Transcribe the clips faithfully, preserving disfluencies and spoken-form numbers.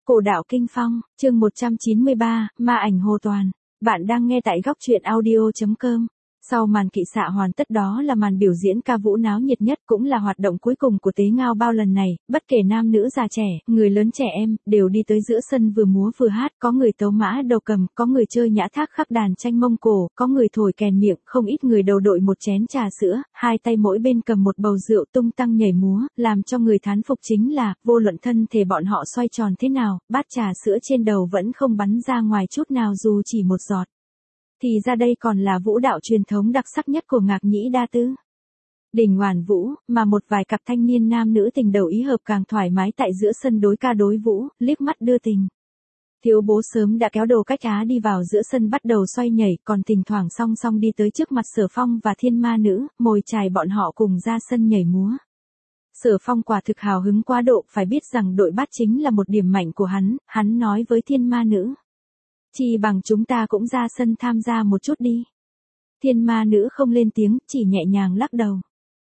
Cổ đạo kinh phong, chương một trăm chín mươi ba, ma ảnh Hồ Toàn. Bạn đang nghe tại góc truyện audio chấm com. Sau màn kỵ xạ hoàn tất đó là màn biểu diễn ca vũ náo nhiệt nhất, cũng là hoạt động cuối cùng của Tế Ngao Bao lần này. Bất kể nam nữ già trẻ, người lớn trẻ em, đều đi tới giữa sân vừa múa vừa hát. Có người tấu mã đầu cầm, có người chơi nhã thác khắc đàn tranh Mông Cổ, có người thổi kèn miệng, không ít người đầu đội một chén trà sữa, hai tay mỗi bên cầm một bầu rượu tung tăng nhảy múa. Làm cho người thán phục chính là, vô luận thân thể bọn họ xoay tròn thế nào, bát trà sữa trên đầu vẫn không bắn ra ngoài chút nào dù chỉ một giọt. Thì ra đây còn là vũ đạo truyền thống đặc sắc nhất của Ngạc Nhĩ Đa Tư. Đỉnh Hoàn Vũ, mà một vài cặp thanh niên nam nữ tình đầu ý hợp càng thoải mái tại giữa sân đối ca đối vũ, liếc mắt đưa tình. Thiếu bố sớm đã kéo Đồ Cách Á đi vào giữa sân bắt đầu xoay nhảy, còn thỉnh thoảng song song đi tới trước mặt Sở Phong và Thiên Ma Nữ, mồi chài bọn họ cùng ra sân nhảy múa. Sở Phong quả thực hào hứng quá độ, phải biết rằng đội bát chính là một điểm mạnh của hắn, hắn nói với Thiên Ma Nữ. Chỉ bằng chúng ta cũng ra sân tham gia một chút đi. Thiên Ma Nữ không lên tiếng, chỉ nhẹ nhàng lắc đầu.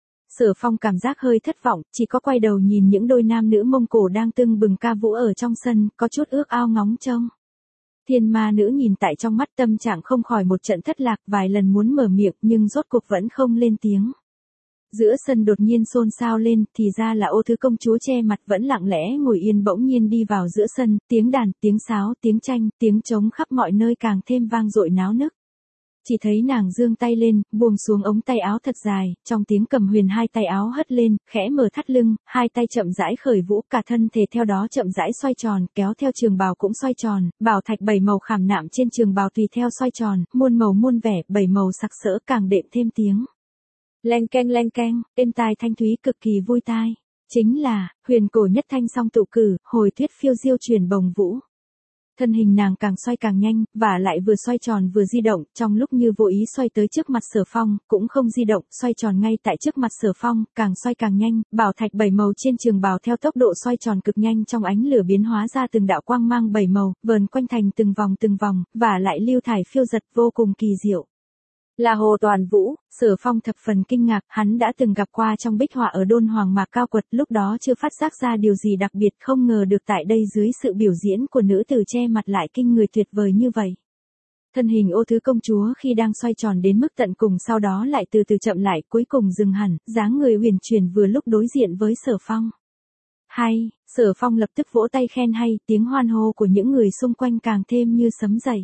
Sở Phong cảm giác hơi thất vọng, chỉ có quay đầu nhìn những đôi nam nữ Mông Cổ đang tưng bừng ca vũ ở trong sân, có chút ước ao ngóng trông. Thiên Ma Nữ nhìn tại trong mắt tâm trạng không khỏi một trận thất lạc, vài lần muốn mở miệng nhưng rốt cuộc vẫn không lên tiếng. Giữa sân đột nhiên xôn xao lên, thì ra là Ô Thứ công chúa che mặt vẫn lặng lẽ ngồi yên bỗng nhiên đi vào giữa sân, tiếng đàn, tiếng sáo, tiếng tranh, tiếng trống khắp mọi nơi càng thêm vang dội náo nức. Chỉ thấy nàng giương tay lên, buông xuống ống tay áo thật dài, trong tiếng cầm huyền hai tay áo hất lên, khẽ mở thắt lưng, hai tay chậm rãi khởi vũ, cả thân thể theo đó chậm rãi xoay tròn, kéo theo trường bào cũng xoay tròn, bảo thạch bảy màu khảm nạm trên trường bào tùy theo xoay tròn, muôn màu muôn vẻ, bảy màu sặc sỡ càng đệm thêm tiếng. Leng keng leng keng, êm tai thanh thúy cực kỳ vui tai. Chính là, huyền cổ nhất thanh song tụ cử, hồi tuyết phiêu diêu truyền bồng vũ. Thân hình nàng càng xoay càng nhanh, và lại vừa xoay tròn vừa di động, trong lúc như vô ý xoay tới trước mặt Sở Phong, cũng không di động, xoay tròn ngay tại trước mặt Sở Phong, càng xoay càng nhanh, bảo thạch bảy màu trên trường bào theo tốc độ xoay tròn cực nhanh trong ánh lửa biến hóa ra từng đạo quang mang bảy màu, vờn quanh thành từng vòng từng vòng, và lại lưu thải phiêu giật vô cùng kỳ diệu. Là Hồ Toàn Vũ, Sở Phong thập phần kinh ngạc, hắn đã từng gặp qua trong bích họa ở Đôn Hoàng Mạc Cao Quật, lúc đó chưa phát giác ra điều gì đặc biệt, không ngờ được tại đây dưới sự biểu diễn của nữ tử che mặt lại kinh người tuyệt vời như vậy. Thân hình Ô Thứ công chúa khi đang xoay tròn đến mức tận cùng sau đó lại từ từ chậm lại, cuối cùng dừng hẳn, dáng người huyền chuyển vừa lúc đối diện với Sở Phong. Hay, Sở Phong lập tức vỗ tay khen hay, tiếng hoan hô của những người xung quanh càng thêm như sấm dậy.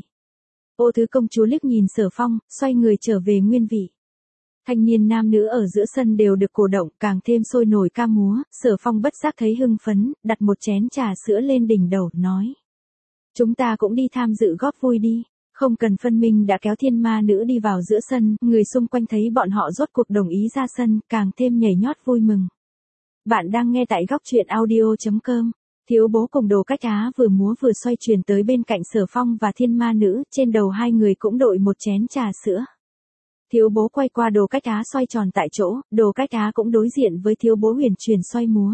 Ô Thứ công chúa liếc nhìn Sở Phong, xoay người trở về nguyên vị. Thanh niên nam nữ ở giữa sân đều được cổ động, càng thêm sôi nổi ca múa. Sở Phong bất giác thấy hưng phấn, đặt một chén trà sữa lên đỉnh đầu, nói. Chúng ta cũng đi tham dự góp vui đi. Không cần phân minh đã kéo Thiên Ma Nữ đi vào giữa sân, người xung quanh thấy bọn họ rốt cuộc đồng ý ra sân, càng thêm nhảy nhót vui mừng. Bạn đang nghe tại góc truyện audio chấm com. Thiếu bố cùng Đồ Cách Á vừa múa vừa xoay chuyển tới bên cạnh Sở Phong và Thiên Ma Nữ, trên đầu hai người cũng đội một chén trà sữa. Thiếu bố quay qua Đồ Cách Á xoay tròn tại chỗ, Đồ Cách Á cũng đối diện với thiếu bố huyền chuyển xoay múa.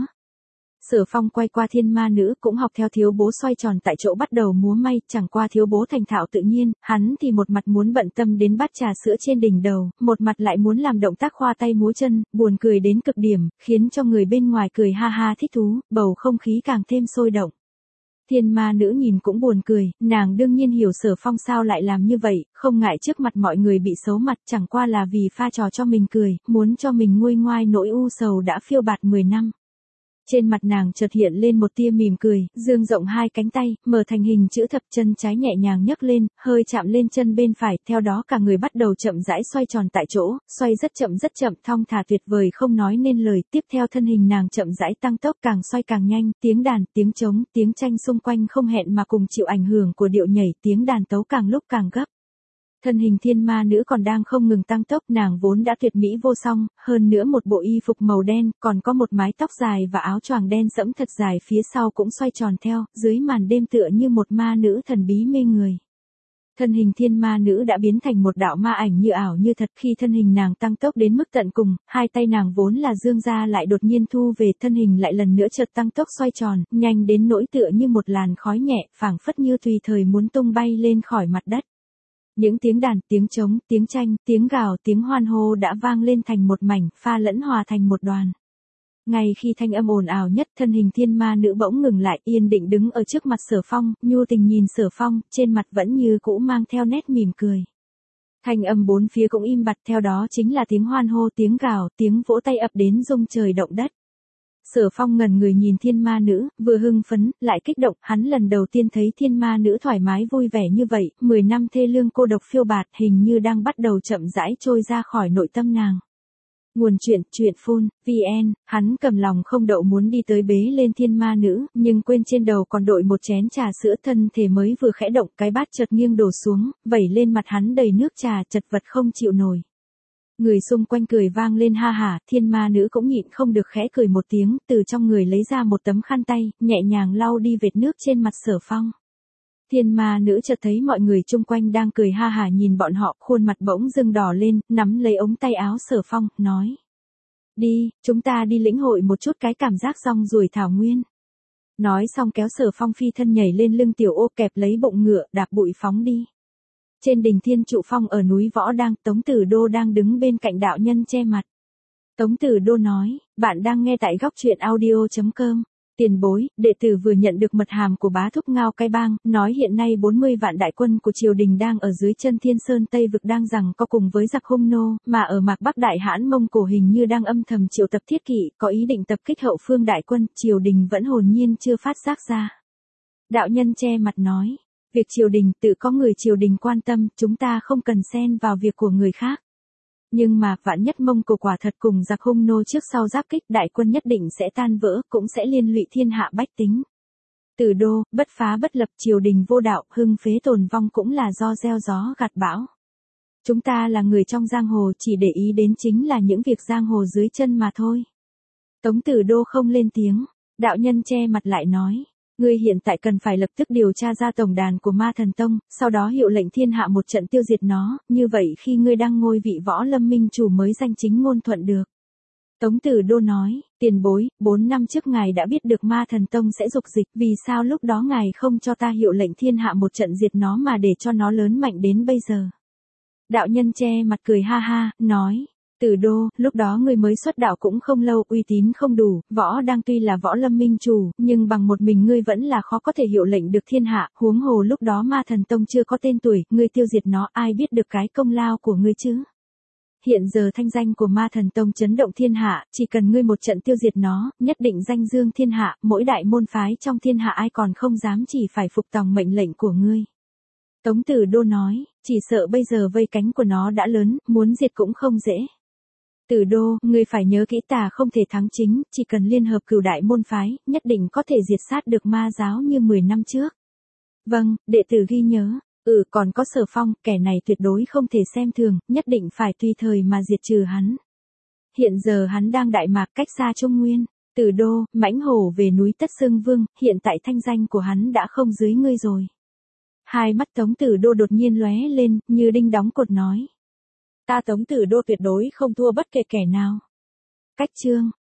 Sở Phong quay qua Thiên Ma Nữ cũng học theo thiếu bố xoay tròn tại chỗ bắt đầu múa may, chẳng qua thiếu bố thành thạo tự nhiên, hắn thì một mặt muốn bận tâm đến bát trà sữa trên đỉnh đầu, một mặt lại muốn làm động tác khoa tay múa chân, buồn cười đến cực điểm, khiến cho người bên ngoài cười ha ha thích thú, bầu không khí càng thêm sôi động. Thiên Ma Nữ nhìn cũng buồn cười, nàng đương nhiên hiểu Sở Phong sao lại làm như vậy, không ngại trước mặt mọi người bị xấu mặt, chẳng qua là vì pha trò cho mình cười, muốn cho mình nguôi ngoai nỗi u sầu đã phiêu bạt mười năm. Trên mặt nàng chợt hiện lên một tia mỉm cười, dương rộng hai cánh tay, mở thành hình chữ thập, chân trái nhẹ nhàng nhấc lên, hơi chạm lên chân bên phải, theo đó cả người bắt đầu chậm rãi xoay tròn tại chỗ, xoay rất chậm rất chậm, thong thả tuyệt vời không nói nên lời, tiếp theo thân hình nàng chậm rãi tăng tốc càng xoay càng nhanh, tiếng đàn, tiếng trống, tiếng tranh xung quanh không hẹn mà cùng chịu ảnh hưởng của điệu nhảy, tiếng đàn tấu càng lúc càng gấp. Thân hình Thiên Ma Nữ còn đang không ngừng tăng tốc, nàng vốn đã tuyệt mỹ vô song, hơn nữa một bộ y phục màu đen, còn có một mái tóc dài và áo choàng đen sẫm thật dài phía sau cũng xoay tròn theo, dưới màn đêm tựa như một ma nữ thần bí mê người. Thân hình Thiên Ma Nữ đã biến thành một đạo ma ảnh như ảo như thật, khi thân hình nàng tăng tốc đến mức tận cùng, hai tay nàng vốn là dương ra lại đột nhiên thu về, thân hình lại lần nữa chợt tăng tốc xoay tròn, nhanh đến nỗi tựa như một làn khói nhẹ, phảng phất như tùy thời muốn tung bay lên khỏi mặt đất. Những tiếng đàn, tiếng trống, tiếng tranh, tiếng gào, tiếng hoan hô đã vang lên thành một mảnh, pha lẫn hòa thành một đoàn. ngay khi thanh âm ồn ào nhất, thân hình thiên ma nữ bỗng ngừng lại, yên định đứng ở trước mặt Sở Phong, nhu tình nhìn Sở Phong, trên mặt vẫn như cũ mang theo nét mỉm cười. Thanh âm bốn phía cũng im bặt, theo đó chính là tiếng hoan hô, tiếng gào, tiếng vỗ tay ập đến rung trời động đất. Sở Phong ngẩn người nhìn thiên ma nữ, vừa hưng phấn, lại kích động, hắn lần đầu tiên thấy thiên ma nữ thoải mái vui vẻ như vậy, mười năm thê lương cô độc phiêu bạt hình như đang bắt đầu chậm rãi trôi ra khỏi nội tâm nàng. Nguồn chuyện, truyện phun, vn, hắn cầm lòng không đậu muốn đi tới bế lên thiên ma nữ, nhưng quên trên đầu còn đội một chén trà sữa, thân thể mới vừa khẽ động, cái bát chợt nghiêng đổ xuống, vẩy lên mặt hắn đầy nước trà, chật vật không chịu nổi. Người xung quanh cười vang lên ha hả, thiên ma nữ cũng nhịn không được khẽ cười một tiếng, từ trong người lấy ra một tấm khăn tay, nhẹ nhàng lau đi vệt nước trên mặt Sở Phong. Thiên ma nữ chợt thấy mọi người chung quanh đang cười ha hả nhìn bọn họ, khuôn mặt bỗng dưng đỏ lên, nắm lấy ống tay áo Sở Phong, nói. Đi, chúng ta đi lĩnh hội một chút cái cảm giác rong ruổi thảo nguyên. Nói xong kéo Sở Phong phi thân nhảy lên lưng tiểu ô, kẹp lấy bụng ngựa, đạp bụi phóng đi. Trên đỉnh Thiên Trụ Phong ở núi Võ Đang, Tống Tử Đô đang đứng bên cạnh đạo nhân che mặt. Tống Tử Đô nói, bạn đang nghe tại góc truyện audio chấm com. Tiền bối, đệ tử vừa nhận được mật hàm của bá thúc Ngao Cái Bang, nói hiện nay bốn mươi vạn đại quân của triều đình đang ở dưới chân Thiên Sơn Tây Vực đang giằng co cùng với giặc Hung Nô, mà ở mạc Bắc Đại Hãn Mông Cổ hình như đang âm thầm triệu tập thiết kỵ, có ý định tập kích hậu phương đại quân, triều đình vẫn hồn nhiên chưa phát giác ra. Đạo nhân che mặt nói, việc triều đình tự có người triều đình quan tâm, chúng ta không cần xen vào việc của người khác. Nhưng mà, vạn nhất Mông Cổ quả thật cùng giặc Hung Nô trước sau giáp kích, đại quân nhất định sẽ tan vỡ, cũng sẽ liên lụy thiên hạ bách tính. Tử Đô, bất phá bất lập, triều đình vô đạo, hưng phế tồn vong cũng là do gieo gió gặt bão. Chúng ta là người trong giang hồ, chỉ để ý đến chính là những việc giang hồ dưới chân mà thôi. Tống Tử Đô không lên tiếng, đạo nhân che mặt lại nói. Ngươi hiện tại cần phải lập tức điều tra ra tổng đàn của Ma Thần Tông, sau đó hiệu lệnh thiên hạ một trận tiêu diệt nó, như vậy khi ngươi đang ngôi vị võ lâm minh chủ mới danh chính ngôn thuận được. Tống Tử Đô nói, tiền bối, bốn năm trước ngài đã biết được Ma Thần Tông sẽ dục dịch, vì sao lúc đó ngài không cho ta hiệu lệnh thiên hạ một trận diệt nó mà để cho nó lớn mạnh đến bây giờ. Đạo nhân che mặt cười ha ha, nói. Tử Đô, lúc đó người mới xuất đạo cũng không lâu, uy tín không đủ, võ đang tuy là võ lâm minh chủ, nhưng bằng một mình ngươi vẫn là khó có thể hiệu lệnh được thiên hạ, huống hồ lúc đó Ma Thần Tông chưa có tên tuổi, ngươi tiêu diệt nó, ai biết được cái công lao của ngươi chứ. Hiện giờ thanh danh của Ma Thần Tông chấn động thiên hạ, chỉ cần ngươi một trận tiêu diệt nó, nhất định danh dương thiên hạ, mỗi đại môn phái trong thiên hạ ai còn không dám chỉ phải phục tòng mệnh lệnh của ngươi. Tống Tử Đô nói, chỉ sợ bây giờ vây cánh của nó đã lớn, muốn diệt cũng không dễ. Tử Đô, ngươi phải nhớ kỹ, tà không thể thắng chính, chỉ cần liên hợp cửu đại môn phái, nhất định có thể diệt sát được ma giáo như mười năm trước. Vâng, đệ tử ghi nhớ. Ừ, còn có Sở Phong, kẻ này tuyệt đối không thể xem thường, nhất định phải tùy thời mà diệt trừ hắn. Hiện giờ hắn đang đại mạc cách xa Trung Nguyên. Tử Đô, mãnh hổ về núi Tất Xương Vương, hiện tại thanh danh của hắn đã không dưới ngươi rồi. Hai mắt Tống Tử Đô đột nhiên lóe lên, như đinh đóng cột nói. Ta Tống Tử Đô tuyệt đối không thua bất kể kẻ nào. Cách chương.